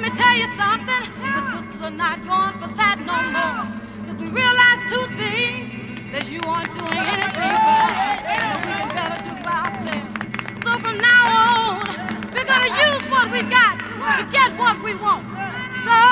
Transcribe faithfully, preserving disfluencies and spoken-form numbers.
let me tell you something. The sisters are not going for that no more. Because we realize two things. That you aren't doing anything for us. That we can better do by ourselves. So from now on, we're going to use what we got to get what we want. So